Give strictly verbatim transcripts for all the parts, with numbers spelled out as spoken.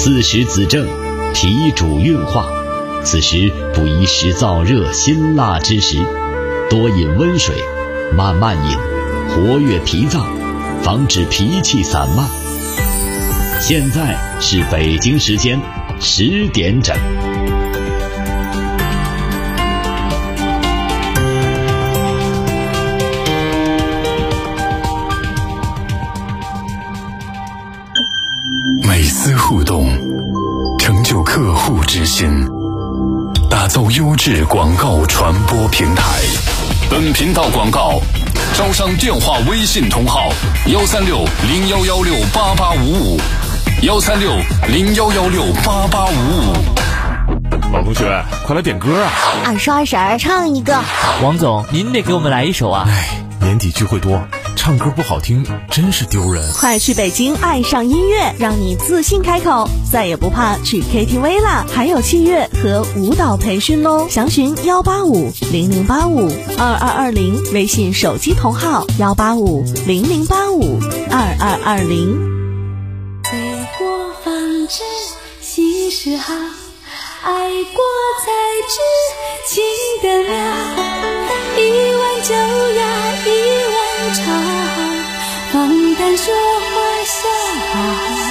自食子正，脾主运化。此时不宜食燥热辛辣之食，多饮温水，慢慢饮，活跃脾脏，防止脾气散漫。现在是北京时间十点整。 每丝互动，成就客户之心，打造优质广告传播平台。本频道广告招商电话微信同号幺三六零幺幺六八八五五幺三六零幺幺六八八五五。 王同学，快来点歌啊！ 二叔二婶唱一个。 王总，您得给我们来一首啊！ 哎，年底聚会多，唱歌不好听真是丢人。 快去北京爱上音乐，让你自信开口，再也不怕去 K T V 啦！还有器乐和舞蹈培训哦，详询幺八五零零八五二二二零，微信手机同号幺八五零零八五二二二零。 醉过方知心事好，爱过才知情得了。一碗酒呀一碗茶，放胆说话笑。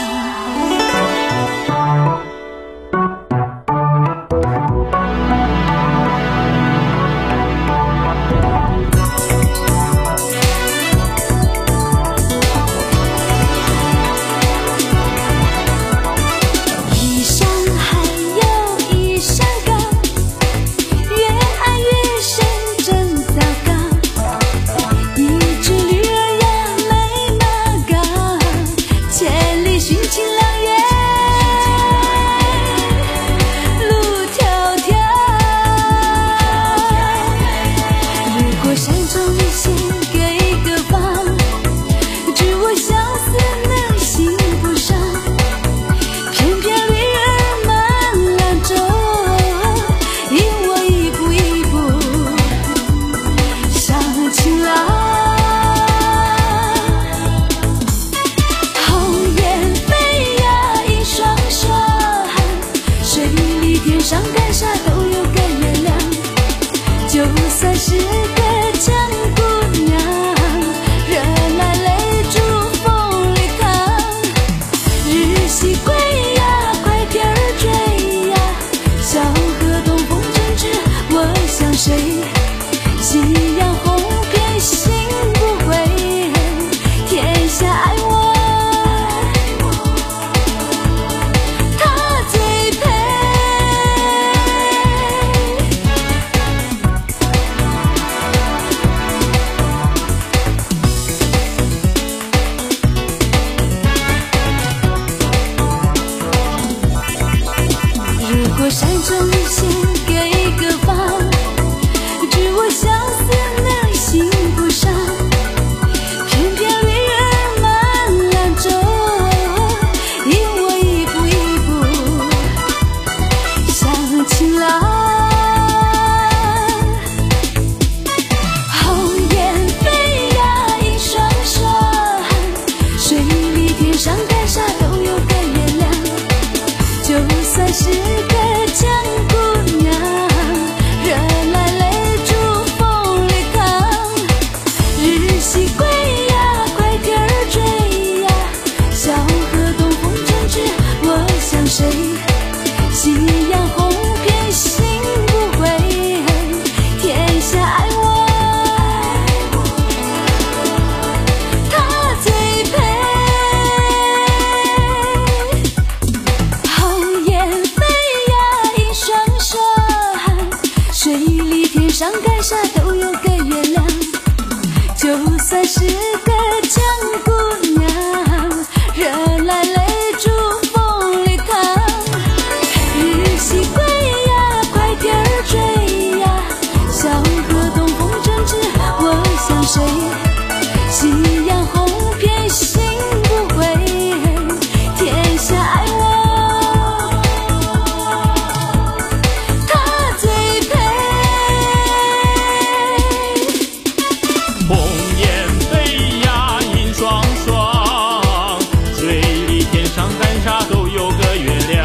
上丹砂都有个月亮。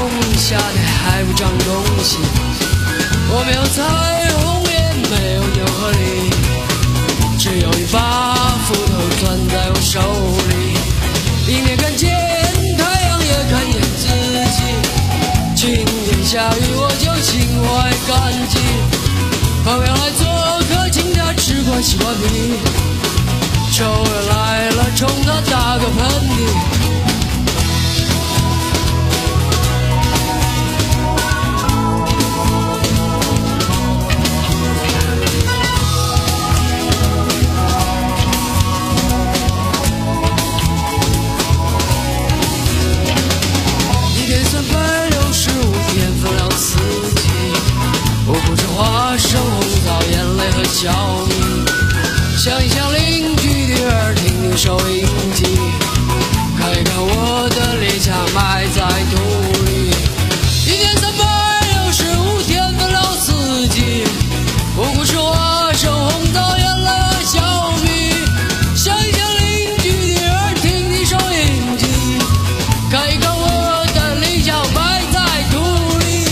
夏天还不长东西，我没有彩虹，也没有牛和梨，只有一把斧头攥在我手里。迎面看见太阳，也看见自己。晴天下雨，我就心怀感激。朋友来做客，请他吃块西瓜皮。仇人来了，冲他打个喷嚏。花生、红枣、眼泪和小米，想一想邻居的儿，听听收音机，看一看我的理想埋在土里。一年三百六十五天分了四季，不过是花生、红枣、眼泪和小米。想一想邻居的儿，听听收音机，看一看我的理想埋在土里。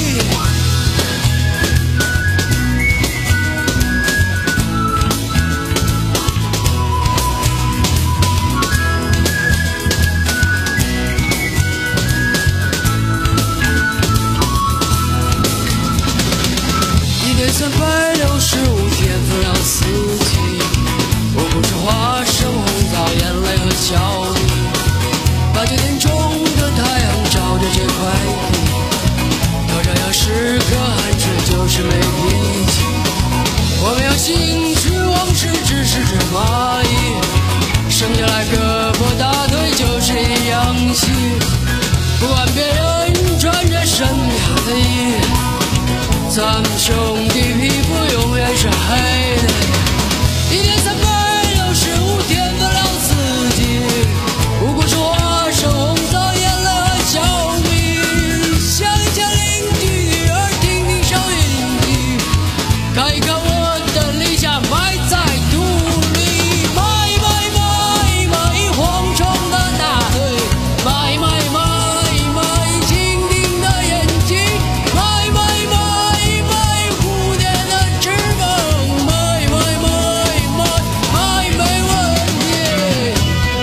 三百六十五天分了四季，我不是花生、红枣、眼泪和小米。八九点钟的太阳照着这块地，头上要是颗汗水就是没脾气。我没有兴趣往事，只是只蚂蚁，生下来胳膊大腿就是一样细。不管别人穿着什么样的衣，咱们兄弟皮肤永远是黑的。一年三百六十五天分了四季，不过是花生、红枣、眼泪和小米。想一想邻居的儿，听听收音机，看一看我的理想埋在土里。买买买买蝗虫的大腿，买买买买蜻蜓的眼睛，买买买蝴蝶的翅膀，买买买买买没问题。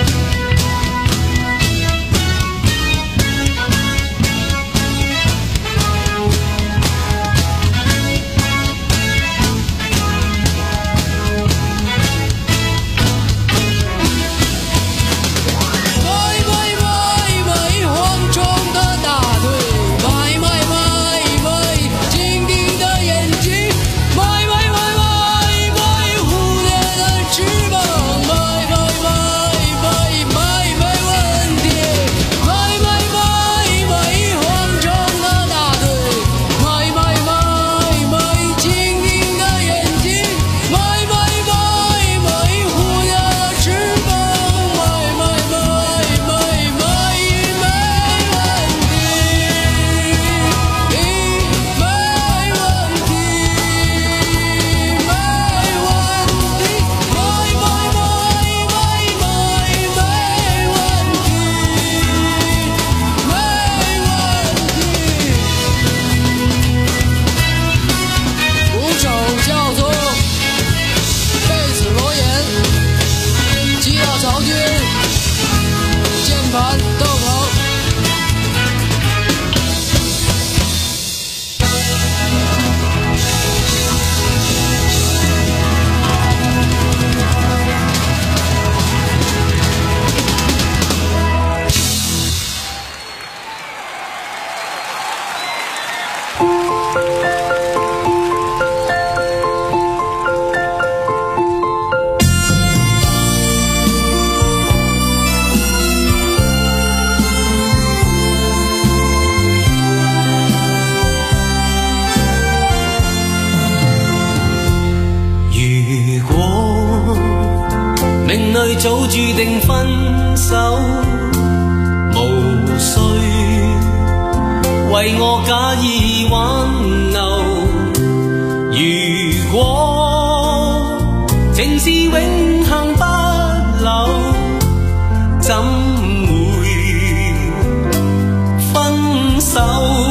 买买买买蝗虫的大腿，买买买买蜻蜓的眼睛，买买买买买蝴蝶的翅膀，买买买买买没问题。买买买买蝗虫的大腿，买买买买蜻蜓的眼睛，买买买买蝴蝶的翅膀，买买买买买没问题，没问题，没问题，买买买买买没问题，没问题。鼓手叫做贝斯罗岩，吉他曹军，键盘窦鹏。 如果命里早注定分手，無需為我假意挽留。如果情是永恆不朽，怎會分手？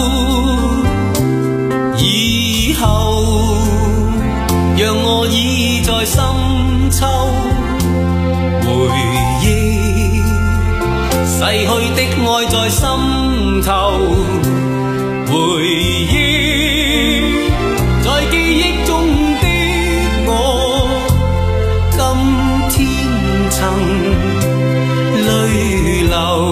忆逝去的愛在心頭，回憶在記憶中的我，今天曾淚流。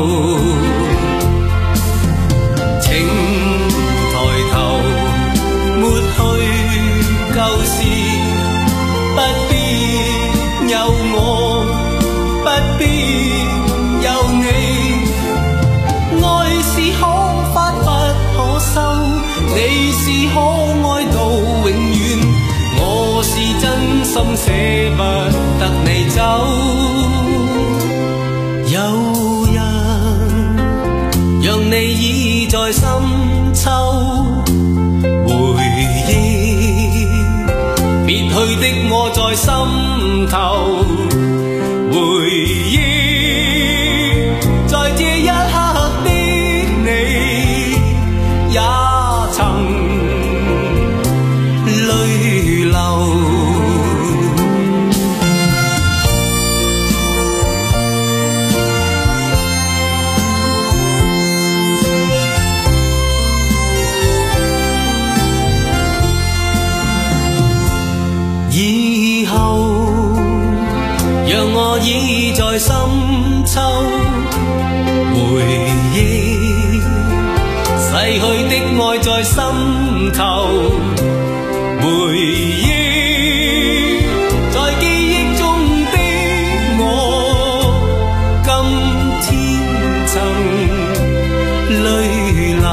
請抬頭抹去舊事，不必有我，不必有你，愛是可發不可收，你是可愛到永遠，我是真心捨不得你走。有人讓你倚在深秋，回憶別去的我在心頭，回憶在這一刻的你也曾淚流。以後讓我倚在深秋，回憶逝去的愛在心頭，回憶在記憶中的我，今天曾淚流。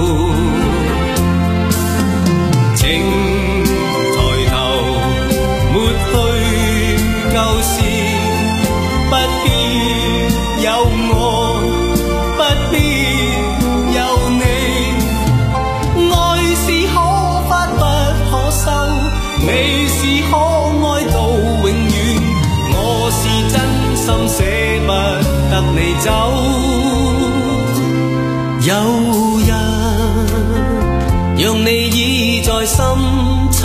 請舊事不必有我，不必有你，愛是可發不可收，你是可愛到永遠，我是真心捨不得你走。有人讓你倚在深秋，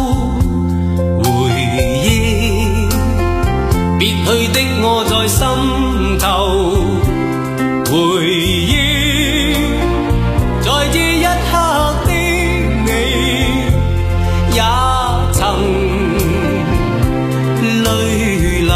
別去的我在心頭，回憶在這一刻的你也曾淚流。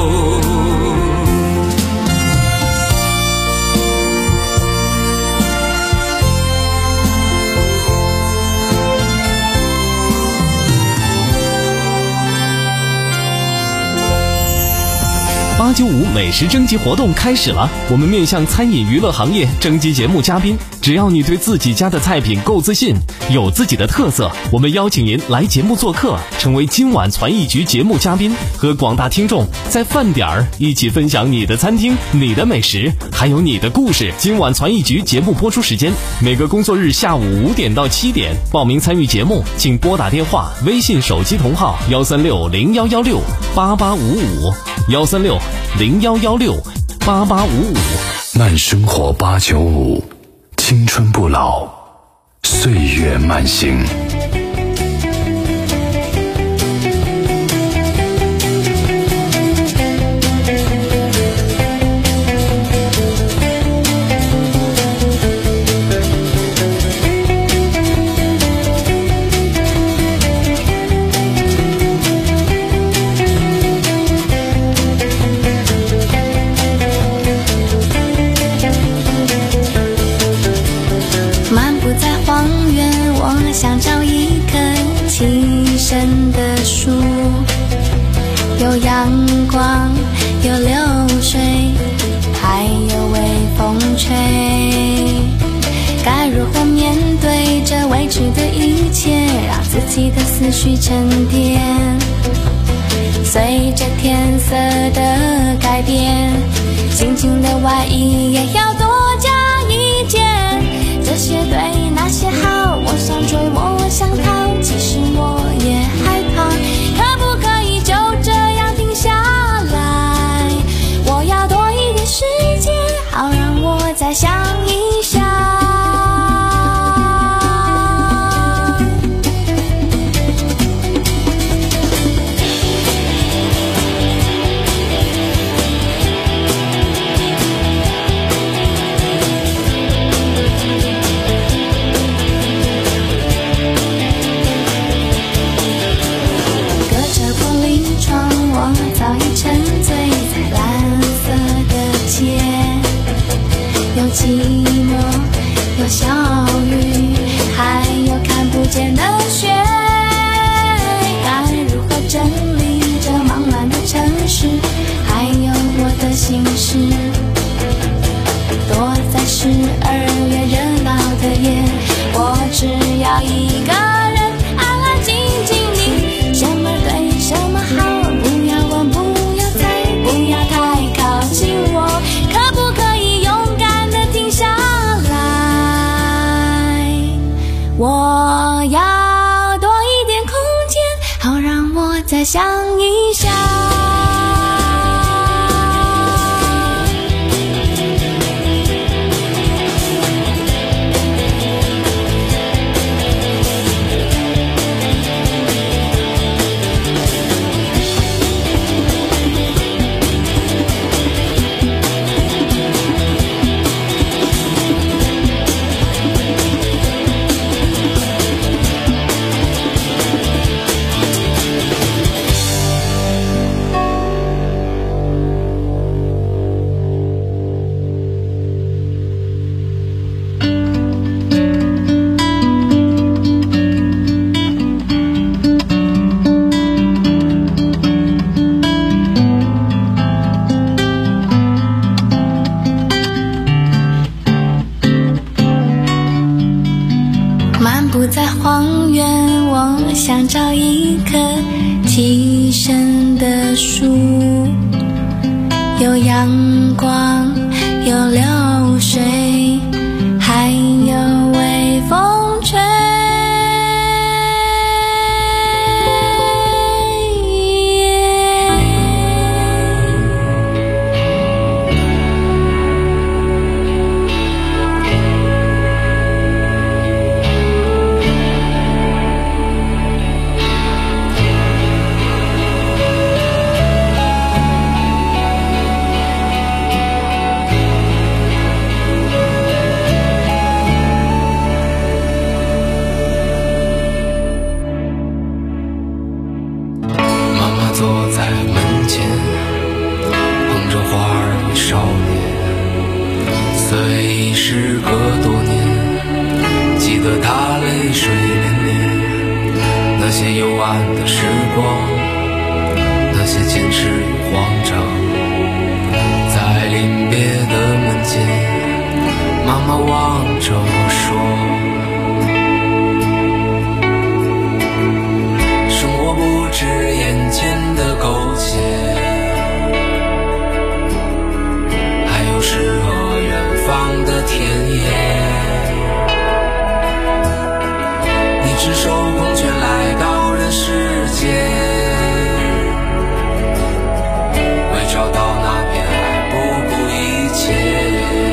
八九五美食征集活动开始了，我们面向餐饮娱乐行业征集节目嘉宾，只要你对自己家的菜品够自信，有自己的特色，我们邀请您来节目做客，成为今晚传艺局节目嘉宾，和广大听众在饭点儿一起分享你的餐厅、你的美食，还有你的故事。今晚传艺局节目播出时间每个工作日下午五点到七点，报名参与节目请拨打电话、微信手机同号幺三六零幺幺六八八五五幺三六零幺幺六八八五五。 慢生活八九五，青春不老，岁月慢行。 想找一棵栖身的树，有阳光，有流水，还有微风吹。该如何面对这未知的一切，让自己的思绪沉淀，随着天色的改变，心情的外衣也要多加一件。这些对那些好，我想追我想逃，其实我也害怕，可不可以就这样停下来？我要多一点时间，好让我再想一想。 要一个人安安静静的，什么对什么好，不要问不要猜，不要太靠近我，可不可以勇敢的停下来？我要多一点空间，好让我再想一想。漫步在荒原，我想找一棵栖身的树，有阳光，有流水，还有微风吹。 坐在门前，捧着花儿为少年，虽已时隔多年，记得他泪水涟涟，那些幽暗的时光，那些坚持与慌张，在临别的门前，妈妈望着我说，不止眼前的苟且，还有诗和远方的田野。你只手空拳来到人世间，为找到那片爱不顾一切。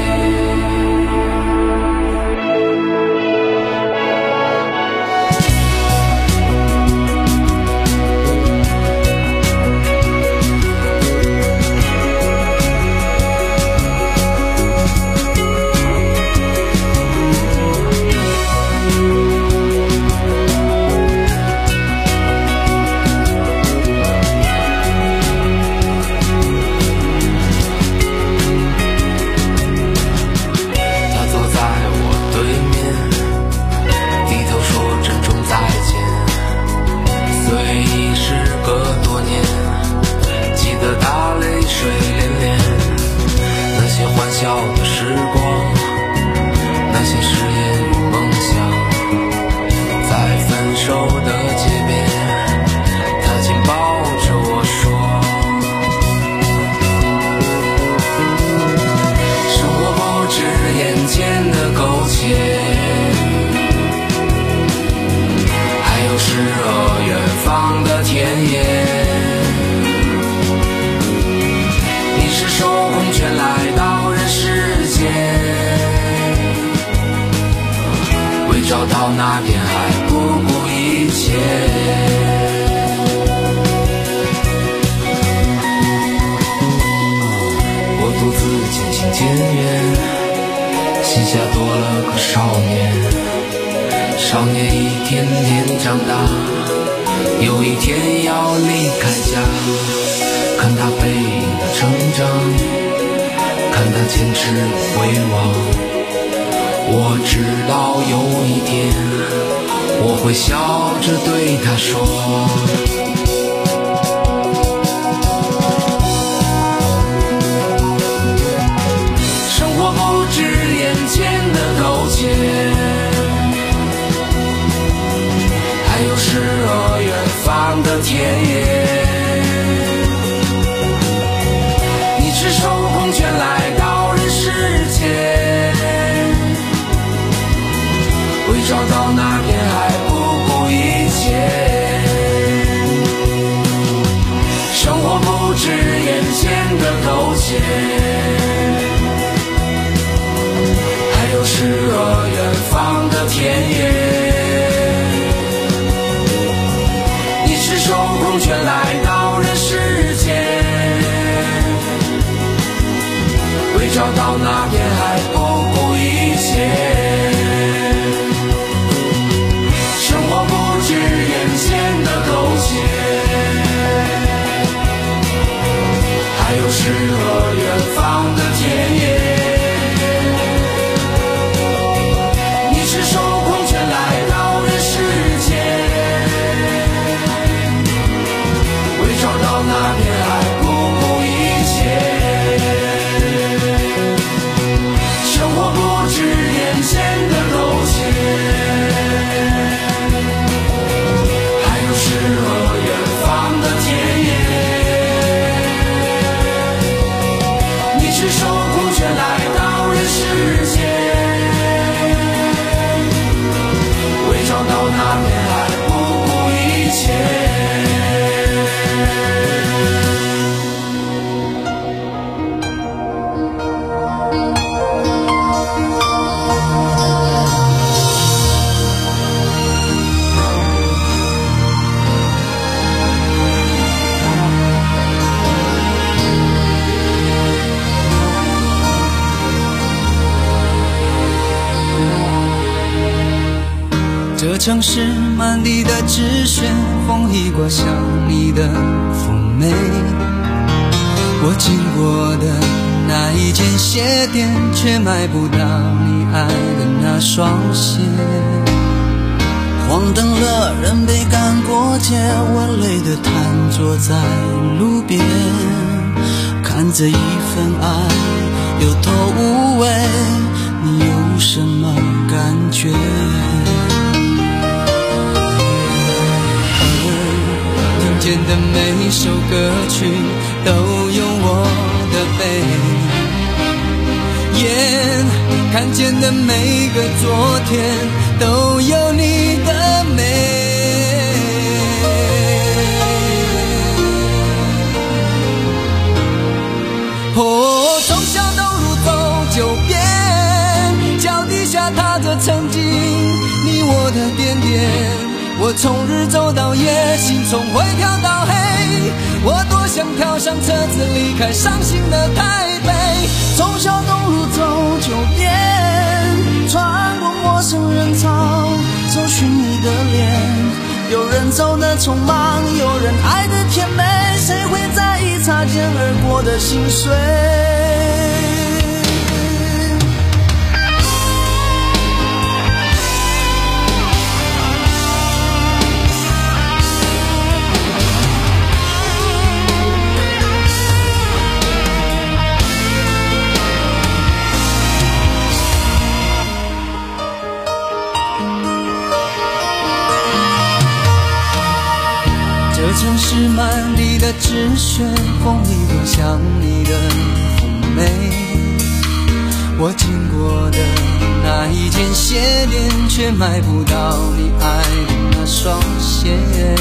笑的时光，那些誓言与梦想，在分手的街边，他紧抱着我说，生活不止眼前的苟且，还有诗和远方的田野。你是手空拳来到人世间，为找到那片爱不顾一切。我独自渐行渐远，心下多了个少年。少年一天天长大，有一天要离开家，看他背影的成长，看他坚持回望。我知道有一天，我会笑着对他说，生活不止眼前的苟且， 田野。你赤手空拳来到人世间，为找到那片海不顾一切。生活不止眼前的苟且，还有诗和远方的田野。你赤手空拳来到人世间，为找到那片海不顾一切。生活不止眼前的苟且，还有诗和远方的田野。你赤手空拳来到人世间，为找到那片海不顾一切。生活不止眼前的苟且，还有诗和远方的田野。你赤手空拳来到人世间，为找到那片海不顾一切。 这城市满地的纸屑，风一刮像你的妩媚。我经过的那一间鞋店，却买不到你爱的那双鞋。黄灯了，人被赶过街，我累得瘫坐在路边，看着一份爱有头无尾，你有什么感觉？听见的每首歌曲都有我的背，眼看见的每个昨天都有你的美。哦，从小东路走九遍，脚底下踏着曾经你我的点点。我从日走到夜，心从灰跳到黑，我多想跳上车子离开伤心的台北。从小东路走九遍，穿过陌生人潮，搜寻你的脸。有人走得匆忙，有人爱得甜美，谁会在意擦肩而过的心碎？这城市满地的纸屑，风一刮像你的妩媚。我经过的那一间鞋店，却买不到你爱的那双鞋。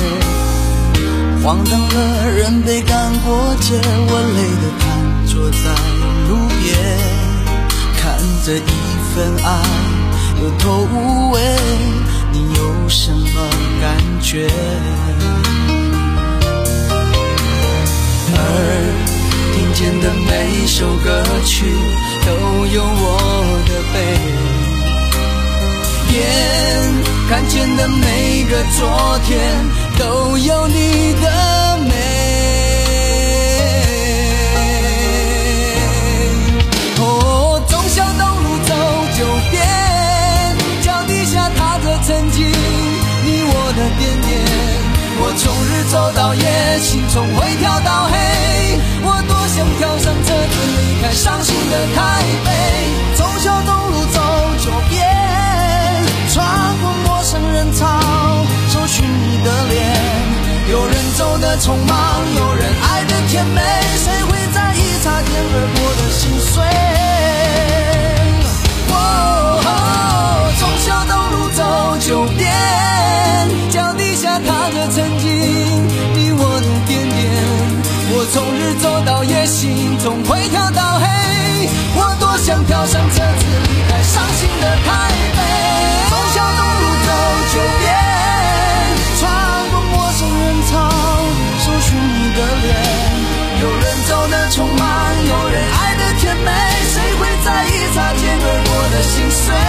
黄灯了，人被赶过街，我累得瘫坐在路边，看着一份爱有头无尾，你有什么感觉？而听见的每首歌曲都有我的背，眼看见的每个昨天都有你的美。哦，忠孝东路走九遍，脚底下踏着曾经你我的点点。我从日走到夜，心从灰跳到黑，我多想跳上车子离开伤心的台北。从小东路走九遍，穿过陌生人潮，搜寻你的脸。有人走的匆忙，有人爱的甜美，谁会在意擦肩而过的心碎？哦，从小东路走九遍，脚底下踏着曾经你我的点点。我从日走到夜，心总会跳到黑。我多想跳上车子离开伤心的台北，从小东路走九遍，穿过陌生人潮，搜寻你的脸。有人走的匆忙，有人爱的甜美，谁会在意擦肩而过的心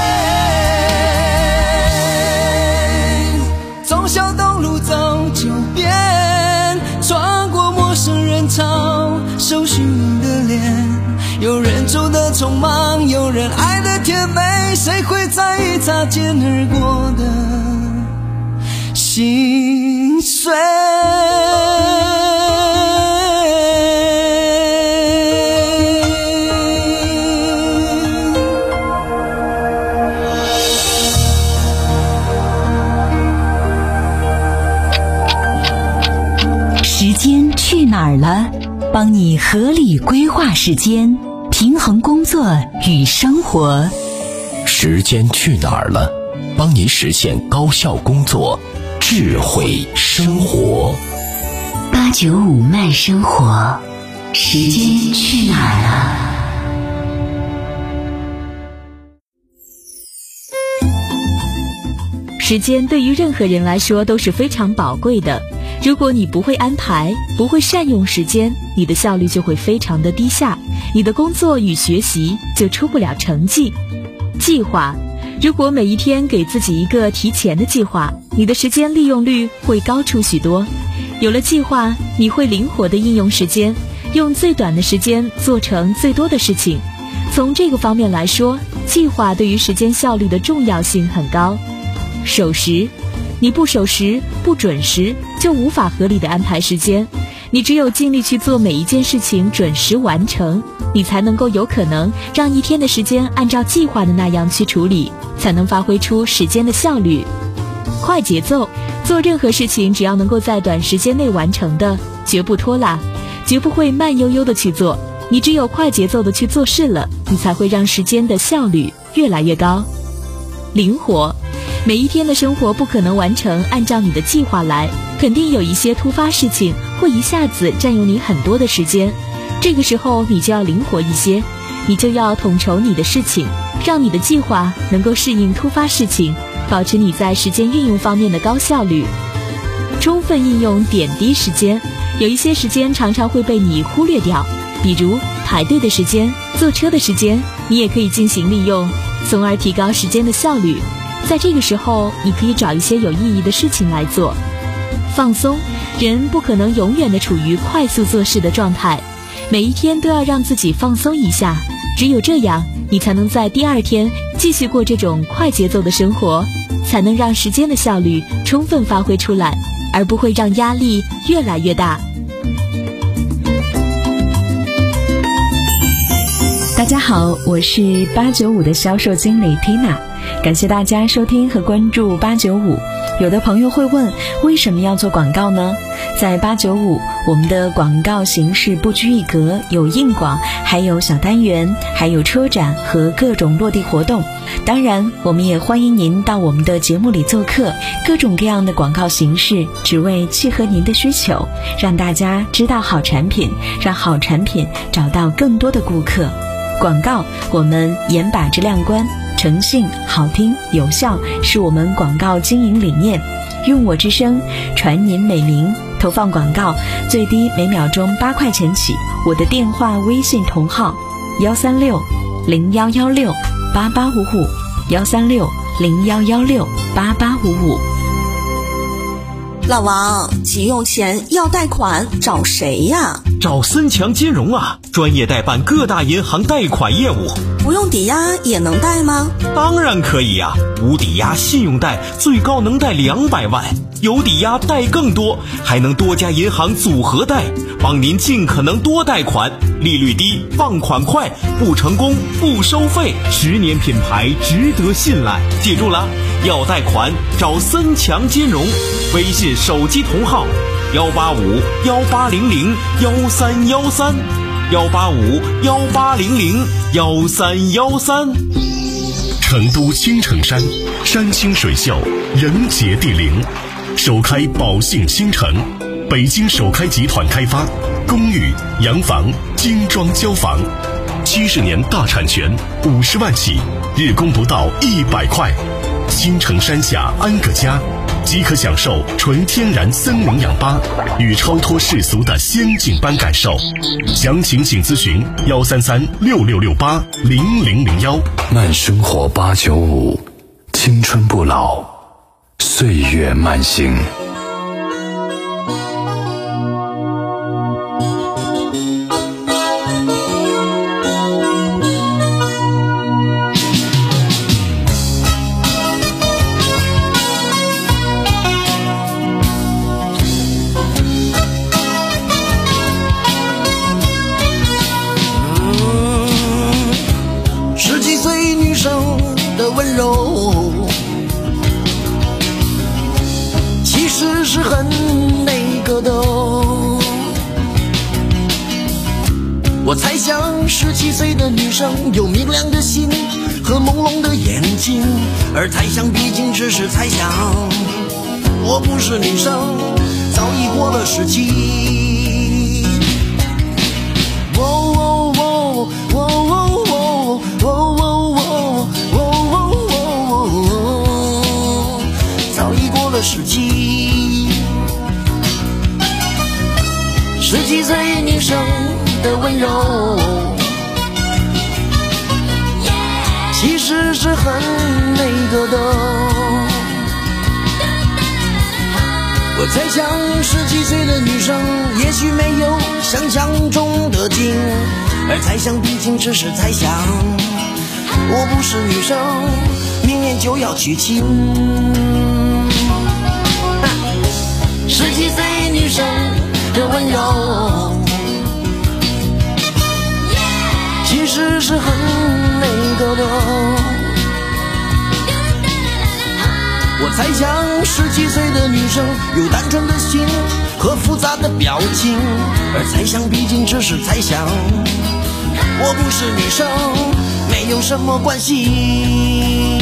碎？从小东路走九遍，穿过陌生人潮，搜寻你的脸。有人走的匆忙，有人爱的甜美，谁会在意擦肩而过的心碎？ 时间去哪儿了？帮你合理规划时间，平衡工作与生活。 时间去哪儿了？帮你实现高效工作，智慧生活。 八九五慢生活，时间去哪儿了？ 时间对于任何人来说都是非常宝贵的，如果你不会安排，不会善用时间，你的效率就会非常的低下，你的工作与学习就出不了成绩。计划，如果每一天给自己一个提前的计划，你的时间利用率会高出许多。有了计划，你会灵活地应用时间，用最短的时间做成最多的事情。从这个方面来说，计划对于时间效率的重要性很高。守时，你不守时、不准时，就无法合理的安排时间。你只有尽力去做每一件事情准时完成，你才能够有可能让一天的时间按照计划的那样去处理，才能发挥出时间的效率。快节奏，做任何事情只要能够在短时间内完成的，绝不拖拉，绝不会慢悠悠的去做。你只有快节奏的去做事了，你才会让时间的效率越来越高。灵活，每一天的生活不可能完成按照你的计划来，肯定有一些突发事情会一下子占用你很多的时间，这个时候你就要灵活一些，你就要统筹你的事情，让你的计划能够适应突发事情，保持你在时间运用方面的高效率。充分应用点滴时间，有一些时间常常会被你忽略掉，比如排队的时间、坐车的时间，你也可以进行利用，从而提高时间的效率。在这个时候，你可以找一些有意义的事情来做。放松，人不可能永远的处于快速做事的状态，每一天都要让自己放松一下，只有这样，你才能在第二天继续过这种快节奏的生活，才能让时间的效率充分发挥出来，而不会让压力越来越大。 大家好，我是八九五的销售经理 Tina， 感谢大家收听和关注八九五。有的朋友会问，为什么要做广告呢？在八九五，我们的广告形式不拘一格，有硬广，还有小单元，还有车展和各种落地活动。当然，我们也欢迎您到我们的节目里做客，各种各样的广告形式，只为契合您的需求，让大家知道好产品，让好产品找到更多的顾客。广告，我们严把质量关，诚信、好听、有效是我们广告经营理念。用我之声，传您美名。投放广告最低每秒钟八块钱起。我的电话、微信同号：幺三六零幺幺六八八五五，幺三六零幺幺六八八五五。 老王，急用钱要贷款，找谁呀？ 找森强金融啊，专业代办各大银行贷款业务。 不用抵押也能贷吗？ 当然可以呀、啊，无抵押信用贷最高能贷两百万，有抵押贷更多，还能多家银行组合贷，帮您尽可能多贷款，利率低，放款快，不成功不收费，十年品牌值得信赖。记住了，要贷款找森强金融，微信手机同号幺八五幺八零零幺三幺三，幺八五幺八零零幺三幺三。 成都青城山，山清水秀，人杰地灵，首开宝信新城，北京首开集团开发，公寓、洋房、精装交房，七十年大产权，五十万起，日供不到一百块。青城山下安个家，即可享受纯天然森林氧吧与超脱世俗的仙境般感受。详情请咨询幺三三六六六八零零零幺。慢生活八九五，青春不老，岁月慢行。 我猜想十七岁的女生有明亮的心和朦胧的眼睛，而猜想毕竟只是猜想，我不是女生，早已过了十七。哦哦哦哦哦哦哦哦哦，早已过了十七。十七岁女生的温柔，其实是很那个的。我猜想十七岁的女生也许没有想象中的精，而猜想毕竟只是猜想，我不是女生，明年就要娶亲。十七岁女生的温柔，其实是很那个的。我猜想十七岁的女生有单纯的心和复杂的表情，而猜想毕竟只是猜想，我不是女生，没有什么关系。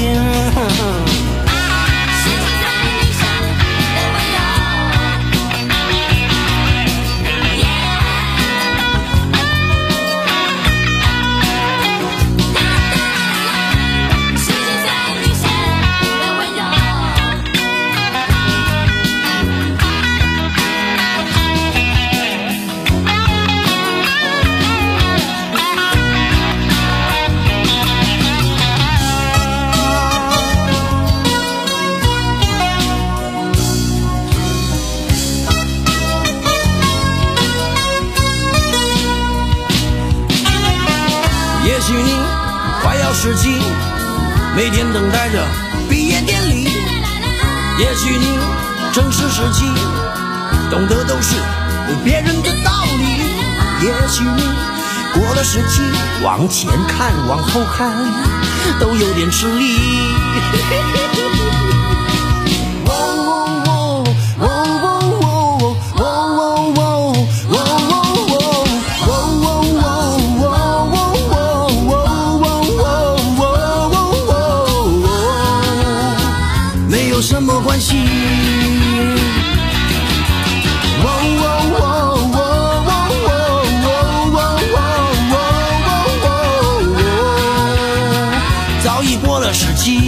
也许你快要十七，每天等待着毕业典礼。也许你正是十七，懂得都是别人的道理。也许你过了十七，往前看往后看都有点吃力。什么关系？早已过了十七。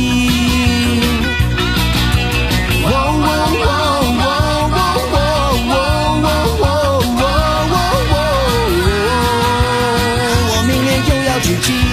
我明年就要娶亲。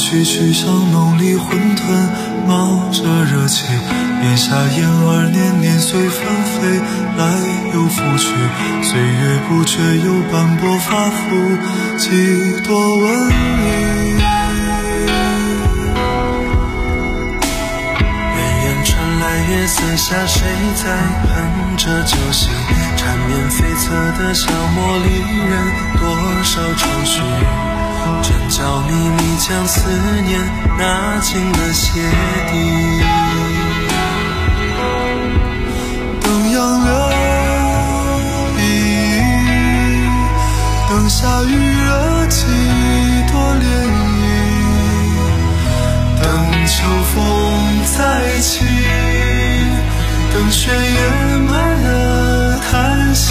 去去上浓里混沌，冒着热气，檐下燕儿年年随纷飞，来又复去，岁月不觉又斑驳发肤，几多文艺。远远传来月色下谁在哼着酒醒，缠绵悱恻的小茉莉人，多少愁绪，真叫秘密将思念拿进了鞋底。灯样热意，灯下余热几多涟漪，等秋风再起，等雪掩埋了叹息。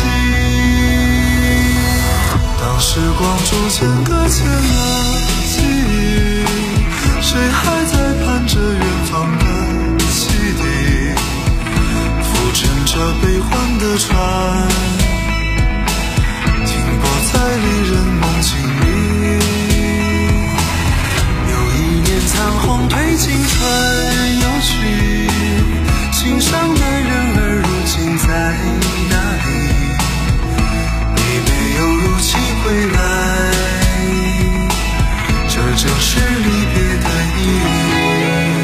当时光逐渐搁浅了记忆，谁还在盼着远方的汽笛，浮沉着悲欢的船，停泊在离人梦境里。有一年残红褪青春又去，心上的人儿如今在哪里？你没有如期归来，这就是离别的意义。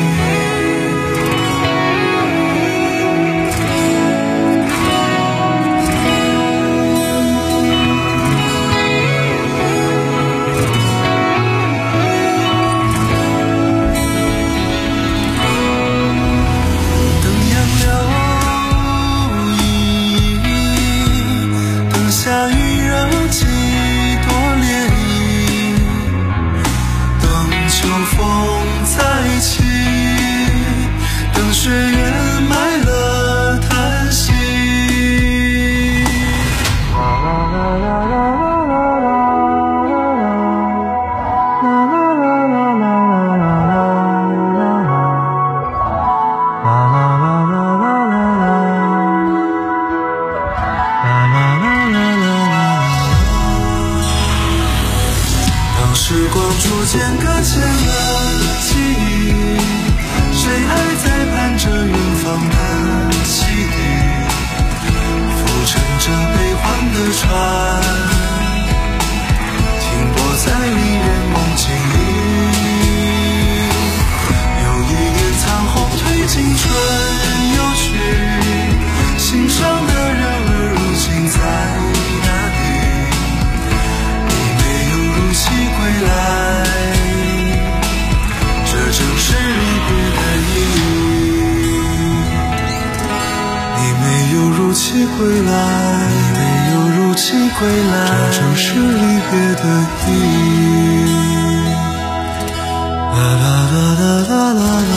归来，你没有如期归来，这就是离别的意义。啦啦啦啦啦啦啦，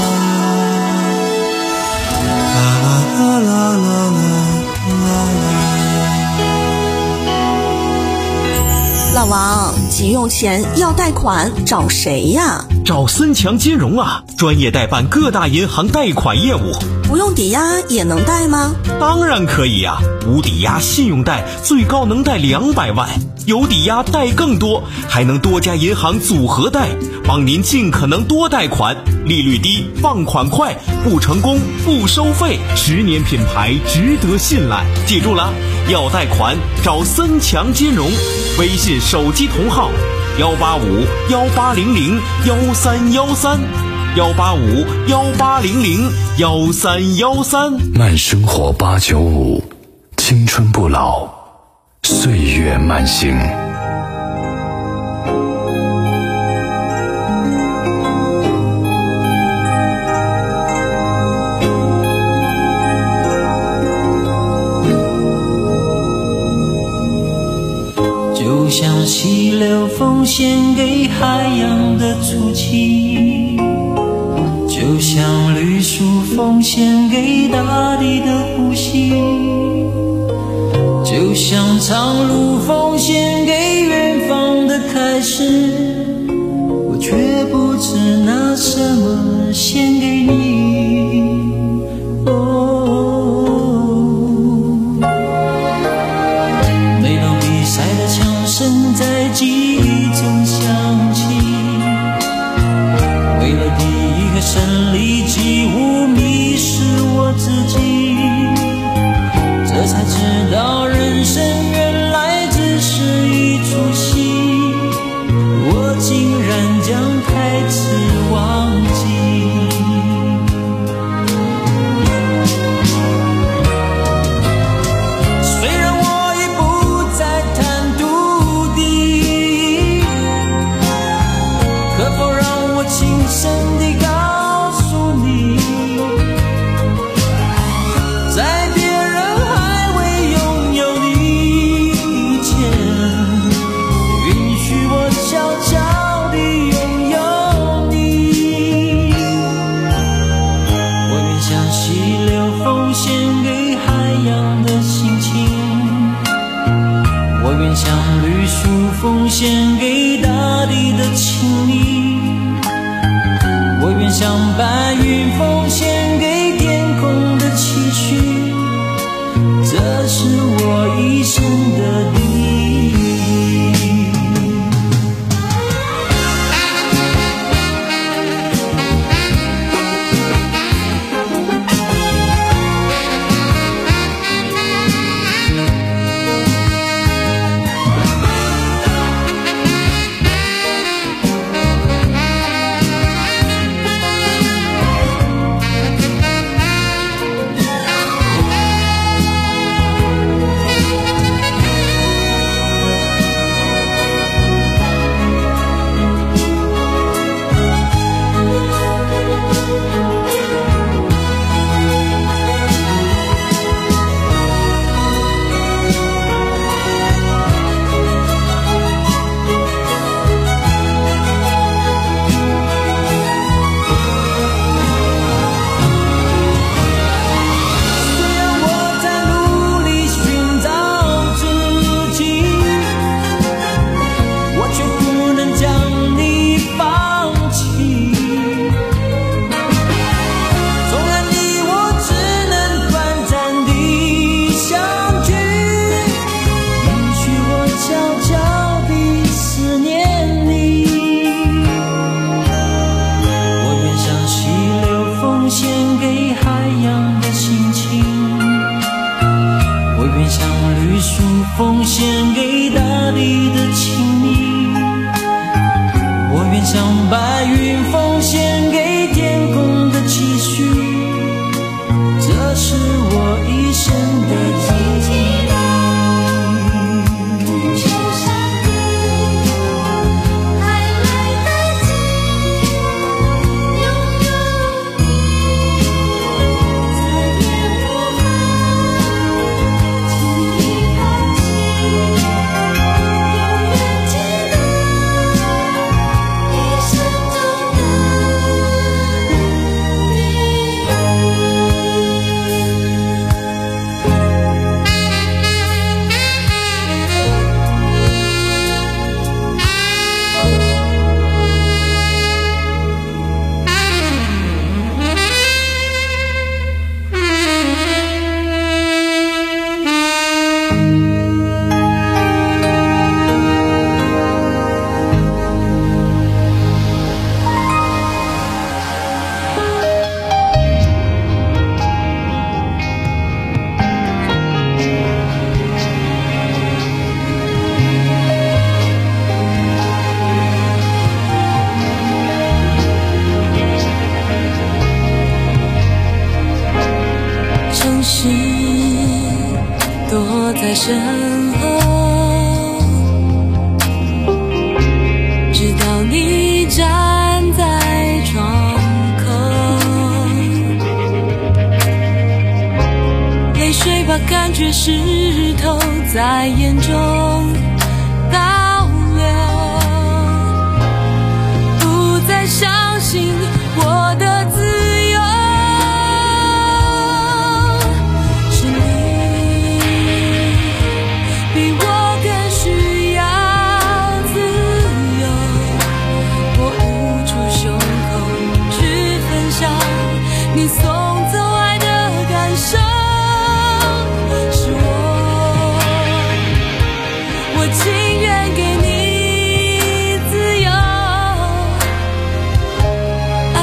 啦啦啦啦啦啦啦。 老王，急用钱要贷款，找谁呀？ 找森强金融啊，专业代办各大银行贷款业务。 不用抵押也能贷吗？ 当然可以呀、啊，无抵押信用贷最高能贷两百万，有抵押贷更多，还能多家银行组合贷，帮您尽可能多贷款，利率低，放款快，不成功不收费， 十年品牌，值得信赖。 记住了，要贷款找森强金融，微信手机同号幺八五幺八零零幺三幺三。幺八五幺八零零幺三幺三， 慢生活八九五，青春不老，岁月慢行。 就像溪流奉献给海洋的初期，就像绿树奉献给大地的呼吸，就像长路奉献给远方的开始，我却不知拿什么献给你。哦，每当比赛的枪声在记忆中响起， 己，这才知道人生原来只是一出戏，我竟然将台词忘记。奉献给大地的情意，我愿像白云奉献给天空的期许，这是我一生的意义。奉献给大地的情意，我愿像白云奉献给天空的期许，这是我一生的记忆。 躲在身后，直到你站在窗口，泪水把感觉湿透在眼中倒流，不再相信我的自由。你送走爱的感受，是我，我情愿给你自由，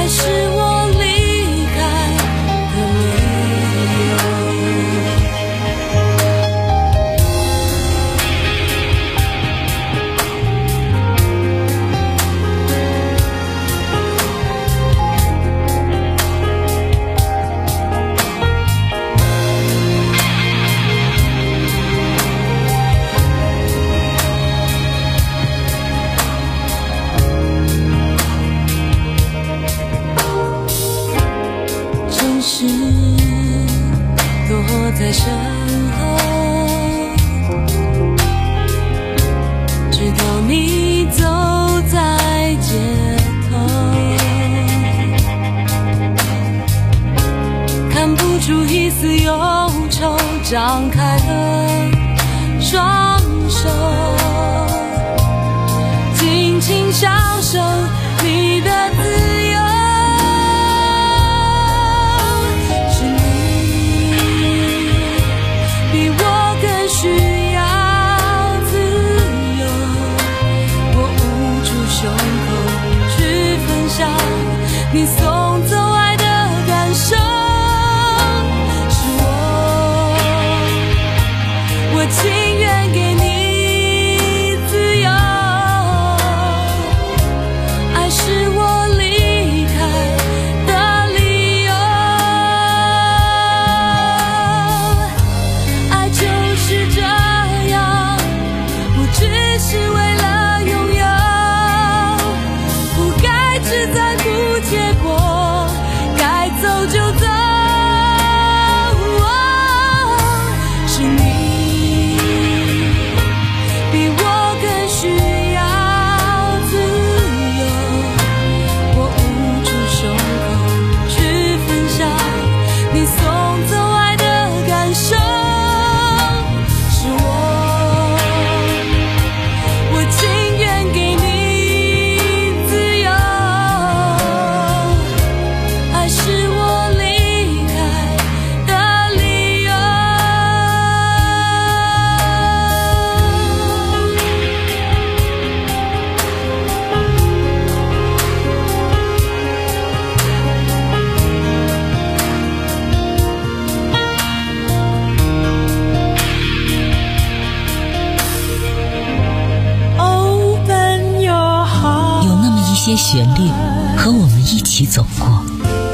我在身后，直到你走在街头，看不出一丝忧愁，张开了双手，尽情享受你的自由。是你比我更需要自由，我捂住胸口去分享你送走爱的感受。是我，我情愿给你自由，爱是我离开的理由，爱就是这样，不只是为了拥有，不该只在乎结果，该走就走。是你比我更需要自由，我捂住胸口去分享你送走爱的感受。是我，我情愿给你自由，爱是我离开的理由。Open your heart。 有那么一些旋律和我们一起走过，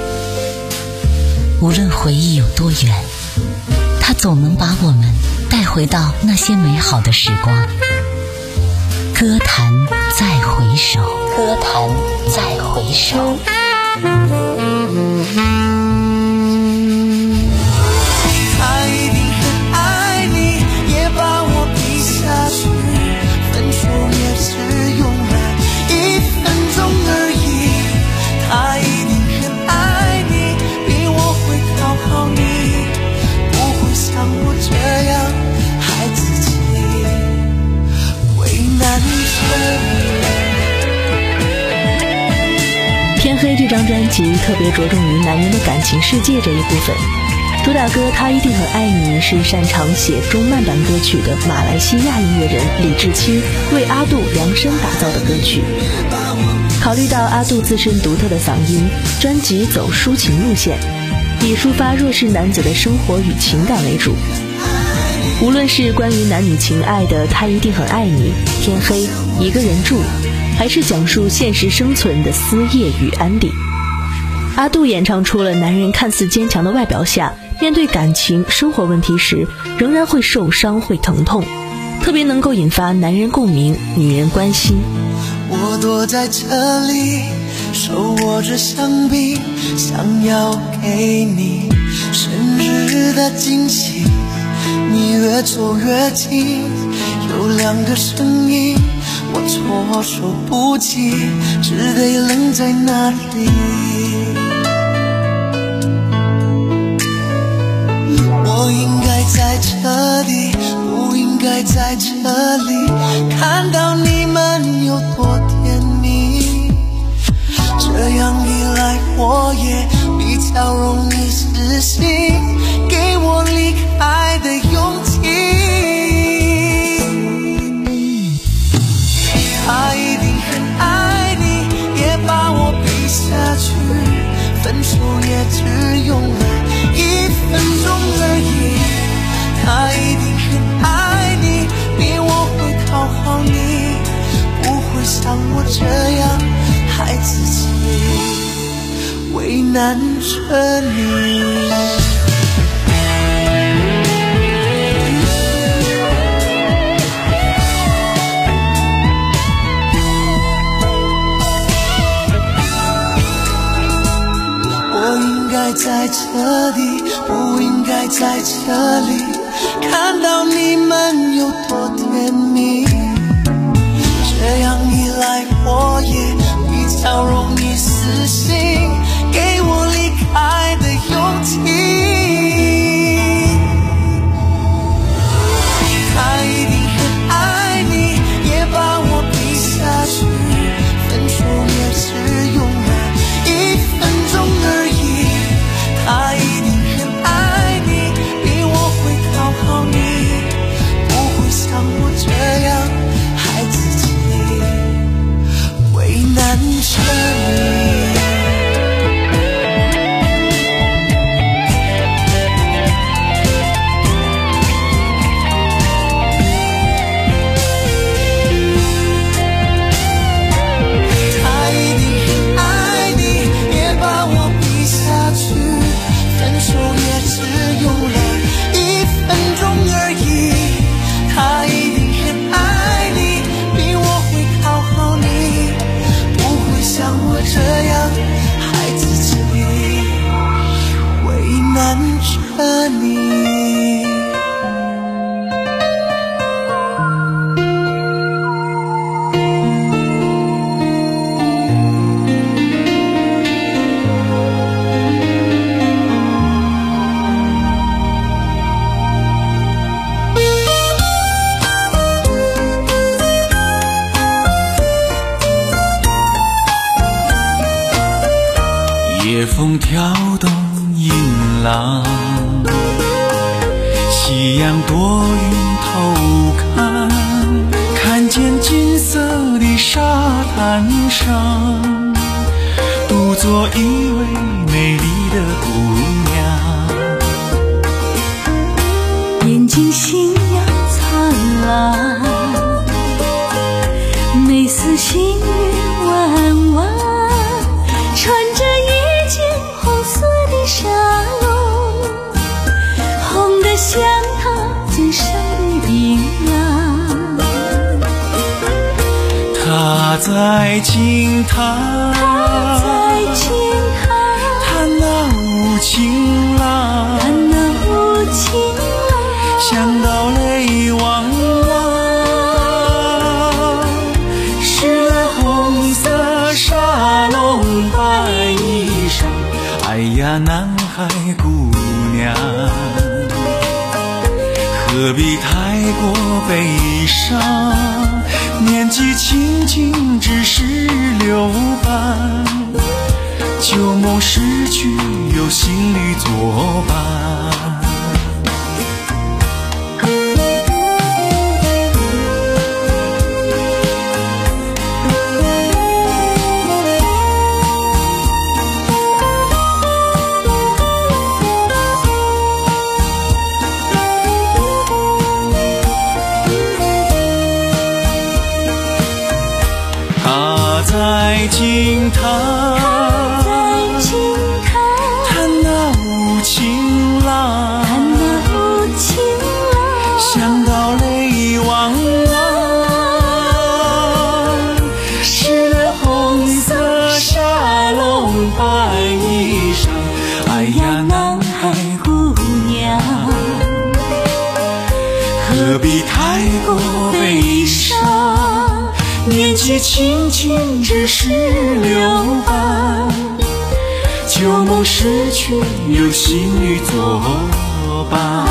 无论回忆有多远，它总能把我们带回到那些美好的时光。歌坛再回首，歌坛再回首。 他一定很爱你，也把我比下去，分手也只用了一分钟而已。他一定很爱你，比我会讨好你，不会像我这样害自己，为难着天黑这张专辑特别着重于男人的感情世界这一部分。主打歌《他一定很爱你》是擅长写中慢版歌曲的马来西亚音乐人李志清为阿杜量身打造的歌曲。考虑到阿杜自身独特的嗓音，专辑走抒情路线，以抒发弱势男子的生活与情感为主。无论是关于男女情爱的《他一定很爱你》、天黑、一个人住，还是讲述现实生存的思夜与安定，阿杜演唱出了男人看似坚强的外表下，面对感情生活问题时仍然会受伤会疼痛，特别能够引发男人共鸣，女人关心。 我躲在这里，手握着香槟，想要给你生日的惊喜。你越走越近，有两个声音，我措手不及，只得愣在那里。我应该在这里，不应该在这里，看到你们有多甜蜜，这样一来我也比较容易死心，给我离开的勇气。他一定很爱你，也把我比下去，分手也只用了一分钟而已。他一定很爱你，比我会讨好你，不会像我这样害自己，为难着你。在这里， 不应该在这里看到你们有多甜蜜。这样一来我也比较容易死心，给我离开的勇气。他一定很爱你，也把我比下去，分手也只用了一分钟而已。他一定很爱你，比我会讨好你，不会像我这样害自己，为难着你。 夜风挑动银浪，夕阳躲云偷看，看见金色的沙滩上，独坐一位美丽的姑娘，眼睛星样灿烂，眉似星月弯弯，穿着一件红色的纱笼，红得像她肩上的冰凉。 她在轻弹， 她在轻弹， 弹那无情郎， 弹那无情郎， 想到泪汪汪，湿了红色纱笼白衣裳。哎呀，男孩姑娘，何必太过悲伤？年纪轻轻只是六班，旧梦逝去有新侣作伴。在轻弹， 她在轻弹， 弹那无情郎， 弹那无情郎， 想到泪汪汪，湿了红色纱笼白衣裳。哎呀，男孩姑娘，何必太过悲伤？年纪轻轻只是六班，旧梦逝去有新侣作伴。